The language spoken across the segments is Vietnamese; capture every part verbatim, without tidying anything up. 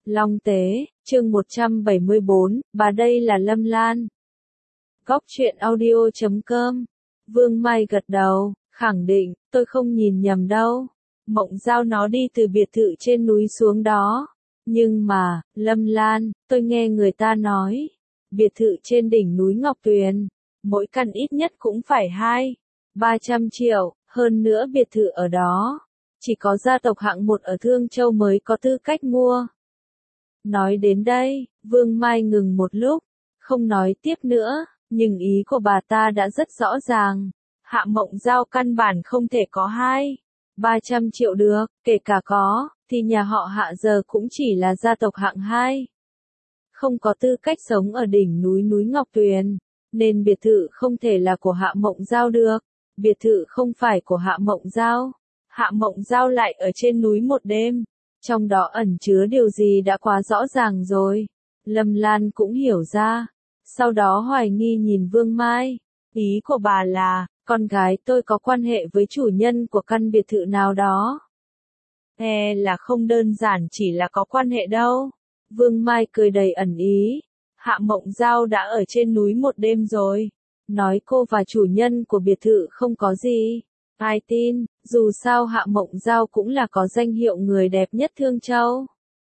Long Tế, chương một trăm bảy mươi bốn, bà đây là Lâm Lan. Góc truyện audio chấm com. Vương Mai gật đầu, khẳng định, tôi không nhìn nhầm đâu. Mộng Giao nó đi từ biệt thự trên núi xuống đó. Nhưng mà, Lâm Lan, tôi nghe người ta nói, biệt thự trên đỉnh núi Ngọc Tuyền, mỗi căn ít nhất cũng phải hai, ba trăm triệu, hơn nữa biệt thự ở đó. Chỉ có gia tộc hạng một ở Thương Châu mới có tư cách mua. Nói đến đây, Vương Mai ngừng một lúc, không nói tiếp nữa, nhưng ý của bà ta đã rất rõ ràng. Hạ Mộng Giao căn bản không thể có hai, ba trăm triệu được, kể cả có, thì nhà họ Hạ giờ cũng chỉ là gia tộc hạng hai. Không có tư cách sống ở đỉnh núi núi Ngọc Tuyền, nên biệt thự không thể là của Hạ Mộng Giao được. Biệt thự không phải của Hạ Mộng Giao. Hạ Mộng Giao lại ở trên núi một đêm. Trong đó ẩn chứa điều gì đã quá rõ ràng rồi. Lâm Lan cũng hiểu ra. Sau đó hoài nghi nhìn Vương Mai. Ý của bà là, con gái tôi có quan hệ với chủ nhân của căn biệt thự nào đó. E là không đơn giản chỉ là có quan hệ đâu. Vương Mai cười đầy ẩn ý. Hạ Mộng Giao đã ở trên núi một đêm rồi. Nói cô và chủ nhân của biệt thự không có gì. Ai tin, dù sao Hạ Mộng Giao cũng là có danh hiệu người đẹp nhất Thương Châu.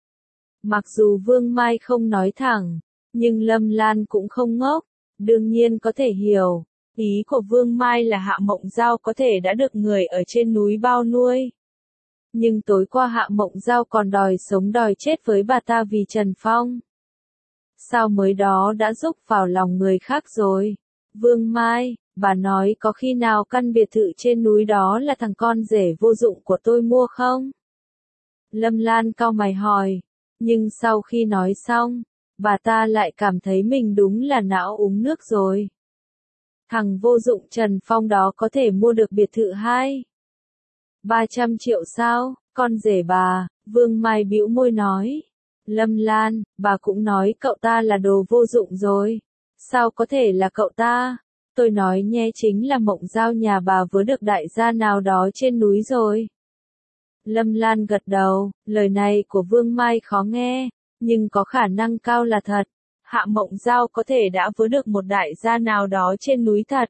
Mặc dù Vương Mai không nói thẳng, nhưng Lâm Lan cũng không ngốc, đương nhiên có thể hiểu. Ý của Vương Mai là Hạ Mộng Giao có thể đã được người ở trên núi bao nuôi. Nhưng tối qua Hạ Mộng Giao còn đòi sống đòi chết với bà ta vì Trần Phong. Sao mới đó đã rúc vào lòng người khác rồi? Vương Mai, bà nói có khi nào căn biệt thự trên núi đó là thằng con rể vô dụng của tôi mua không? Lâm Lan cau mày hỏi. Nhưng sau khi nói xong, bà ta lại cảm thấy mình đúng là não uống nước rồi. Thằng vô dụng Trần Phong đó có thể mua được biệt thự hai, ba trăm triệu sao? Con rể bà, Vương Mai bĩu môi nói. Lâm Lan, bà cũng nói cậu ta là đồ vô dụng rồi. Sao có thể là cậu ta? Tôi nói nhé, chính là Mộng Giao nhà bà vớ được đại gia nào đó trên núi rồi. Lâm Lan gật đầu, lời này của Vương Mai khó nghe, nhưng có khả năng cao là thật. Hạ Mộng Giao có thể đã vớ được một đại gia nào đó trên núi thật.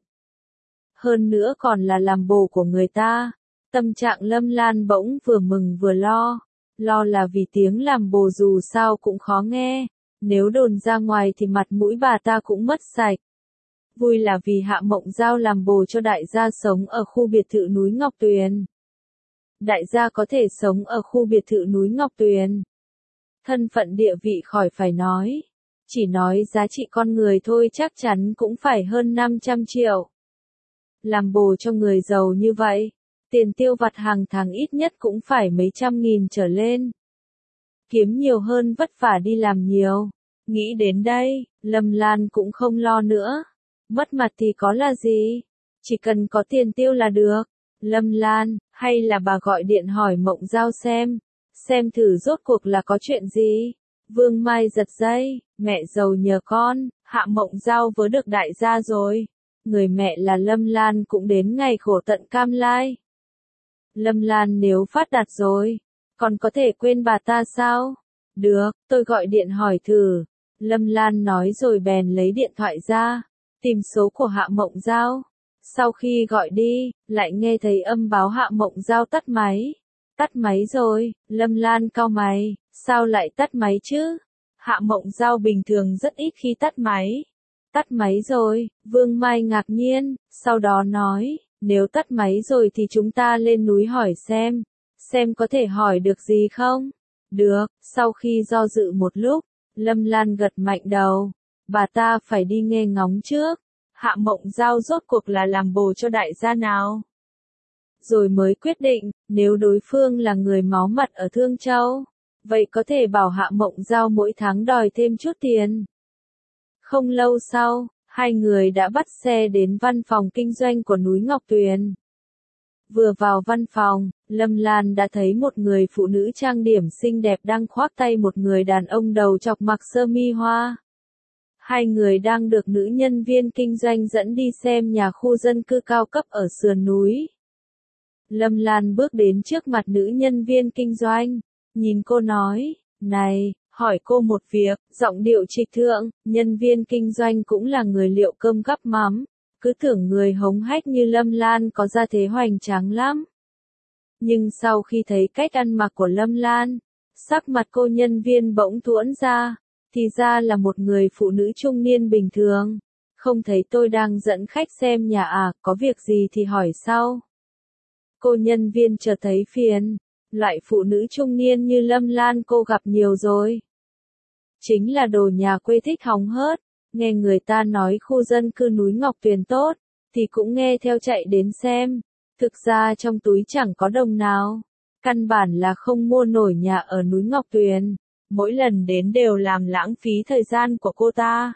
Hơn nữa còn là làm bồ của người ta. Tâm trạng Lâm Lan bỗng vừa mừng vừa lo. Lo là vì tiếng làm bồ dù sao cũng khó nghe. Nếu đồn ra ngoài thì mặt mũi bà ta cũng mất sạch. Vui là vì Hạ Mộng Giao làm bồ cho đại gia sống ở khu biệt thự núi Ngọc Tuyền. Đại gia có thể sống ở khu biệt thự núi Ngọc Tuyền. Thân phận địa vị khỏi phải nói. Chỉ nói giá trị con người thôi chắc chắn cũng phải hơn năm trăm triệu. Làm bồ cho người giàu như vậy, tiền tiêu vặt hàng tháng ít nhất cũng phải mấy trăm nghìn trở lên. Kiếm nhiều hơn vất vả đi làm nhiều. Nghĩ đến đây, Lâm Lan cũng không lo nữa. Mất mặt thì có là gì? Chỉ cần có tiền tiêu là được. Lâm Lan, hay là bà gọi điện hỏi Mộng Giao xem. Xem thử rốt cuộc là có chuyện gì? Vương Mai giật dây, mẹ giàu nhờ con, Hạ Mộng Giao vớ được đại gia rồi. Người mẹ là Lâm Lan cũng đến ngày khổ tận cam lai. Lâm Lan nếu phát đạt rồi, còn có thể quên bà ta sao? Được, tôi gọi điện hỏi thử. Lâm Lan nói rồi bèn lấy điện thoại ra, tìm số của Hạ Mộng Giao. Sau khi gọi đi, lại nghe thấy âm báo Hạ Mộng Giao tắt máy. Tắt máy rồi, Lâm Lan cau mày, sao lại tắt máy chứ? Hạ Mộng Giao bình thường rất ít khi tắt máy. Tắt máy rồi, Vương Mai ngạc nhiên, sau đó nói, nếu tắt máy rồi thì chúng ta lên núi hỏi xem, xem có thể hỏi được gì không? Được, sau khi do dự một lúc, Lâm Lan gật mạnh đầu, bà ta phải đi nghe ngóng trước. Hạ Mộng Giao rốt cuộc là làm bồ cho đại gia nào? Rồi mới quyết định, nếu đối phương là người máu mặt ở Thương Châu, vậy có thể bảo Hạ Mộng Giao mỗi tháng đòi thêm chút tiền. Không lâu sau, hai người đã bắt xe đến văn phòng kinh doanh của núi Ngọc Tuyền. Vừa vào văn phòng, Lâm Lan đã thấy một người phụ nữ trang điểm xinh đẹp đang khoác tay một người đàn ông đầu chọc mặc sơ mi hoa. Hai người đang được nữ nhân viên kinh doanh dẫn đi xem nhà khu dân cư cao cấp ở sườn núi. Lâm Lan bước đến trước mặt nữ nhân viên kinh doanh, nhìn cô nói, này, hỏi cô một việc, giọng điệu trịch thượng, nhân viên kinh doanh cũng là người liệu cơm gắp mắm, cứ tưởng người hống hách như Lâm Lan có ra thế hoành tráng lắm. Nhưng sau khi thấy cách ăn mặc của Lâm Lan, sắc mặt cô nhân viên bỗng thuẫn ra, thì ra là một người phụ nữ trung niên bình thường. Không thấy tôi đang dẫn khách xem nhà à, có việc gì thì hỏi sau. Cô nhân viên chợt thấy phiền, loại phụ nữ trung niên như Lâm Lan cô gặp nhiều rồi. Chính là đồ nhà quê thích hóng hớt, nghe người ta nói khu dân cư núi Ngọc Tuyền tốt, thì cũng nghe theo chạy đến xem. Thực ra trong túi chẳng có đồng nào, căn bản là không mua nổi nhà ở núi Ngọc Tuyền, mỗi lần đến đều làm lãng phí thời gian của cô ta.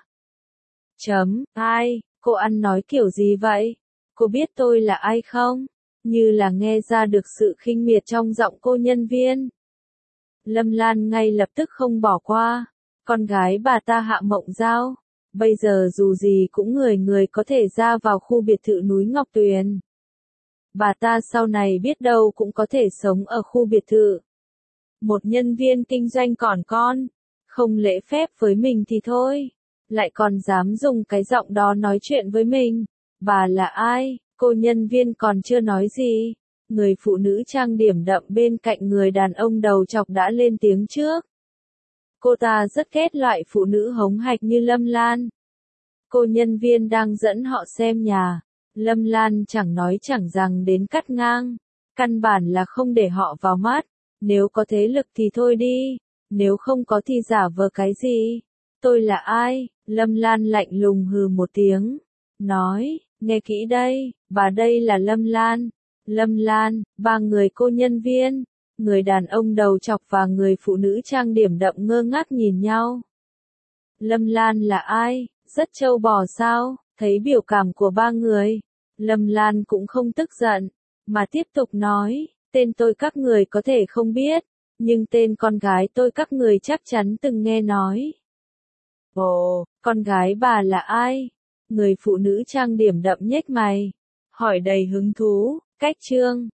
Chấm, ai, cô ăn nói kiểu gì vậy? Cô biết tôi là ai không? Như là nghe ra được sự khinh miệt trong giọng cô nhân viên. Lâm Lan ngay lập tức không bỏ qua, con gái bà ta Hạ Mộng Giao, bây giờ dù gì cũng người người có thể ra vào khu biệt thự núi Ngọc Tuyền. Bà ta sau này biết đâu cũng có thể sống ở khu biệt thự. Một nhân viên kinh doanh còn con, không lễ phép với mình thì thôi, lại còn dám dùng cái giọng đó nói chuyện với mình. Bà là ai? Cô nhân viên còn chưa nói gì, người phụ nữ trang điểm đậm bên cạnh người đàn ông đầu chọc đã lên tiếng trước. Cô ta rất ghét loại phụ nữ hống hạch như Lâm Lan. Cô nhân viên đang dẫn họ xem nhà, Lâm Lan chẳng nói chẳng rằng đến cắt ngang, căn bản là không để họ vào mắt, nếu có thế lực thì thôi đi, nếu không có thì giả vờ cái gì. Tôi là ai? Lâm Lan lạnh lùng hừ một tiếng, nói, nghe kỹ đây, bà đây là Lâm Lan. Lâm Lan, ba người cô nhân viên, người đàn ông đầu chọc và người phụ nữ trang điểm đậm ngơ ngác nhìn nhau. Lâm Lan là ai? Rất trâu bò sao? Thấy biểu cảm của ba người, Lâm Lan cũng không tức giận, mà tiếp tục nói, tên tôi các người có thể không biết, nhưng tên con gái tôi các người chắc chắn từng nghe nói. Ồ, con gái bà là ai? Người phụ nữ trang điểm đậm nhếch mày, hỏi đầy hứng thú. Cách chương